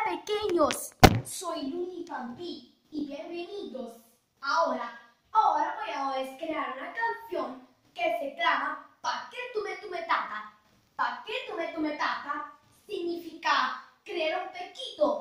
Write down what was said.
pequeños, soy Luni Pampi y bienvenidos. Ahora voy a crear una canción que se llama Pa' que tu me tata. Pa' que tu me tata significa creer un pequito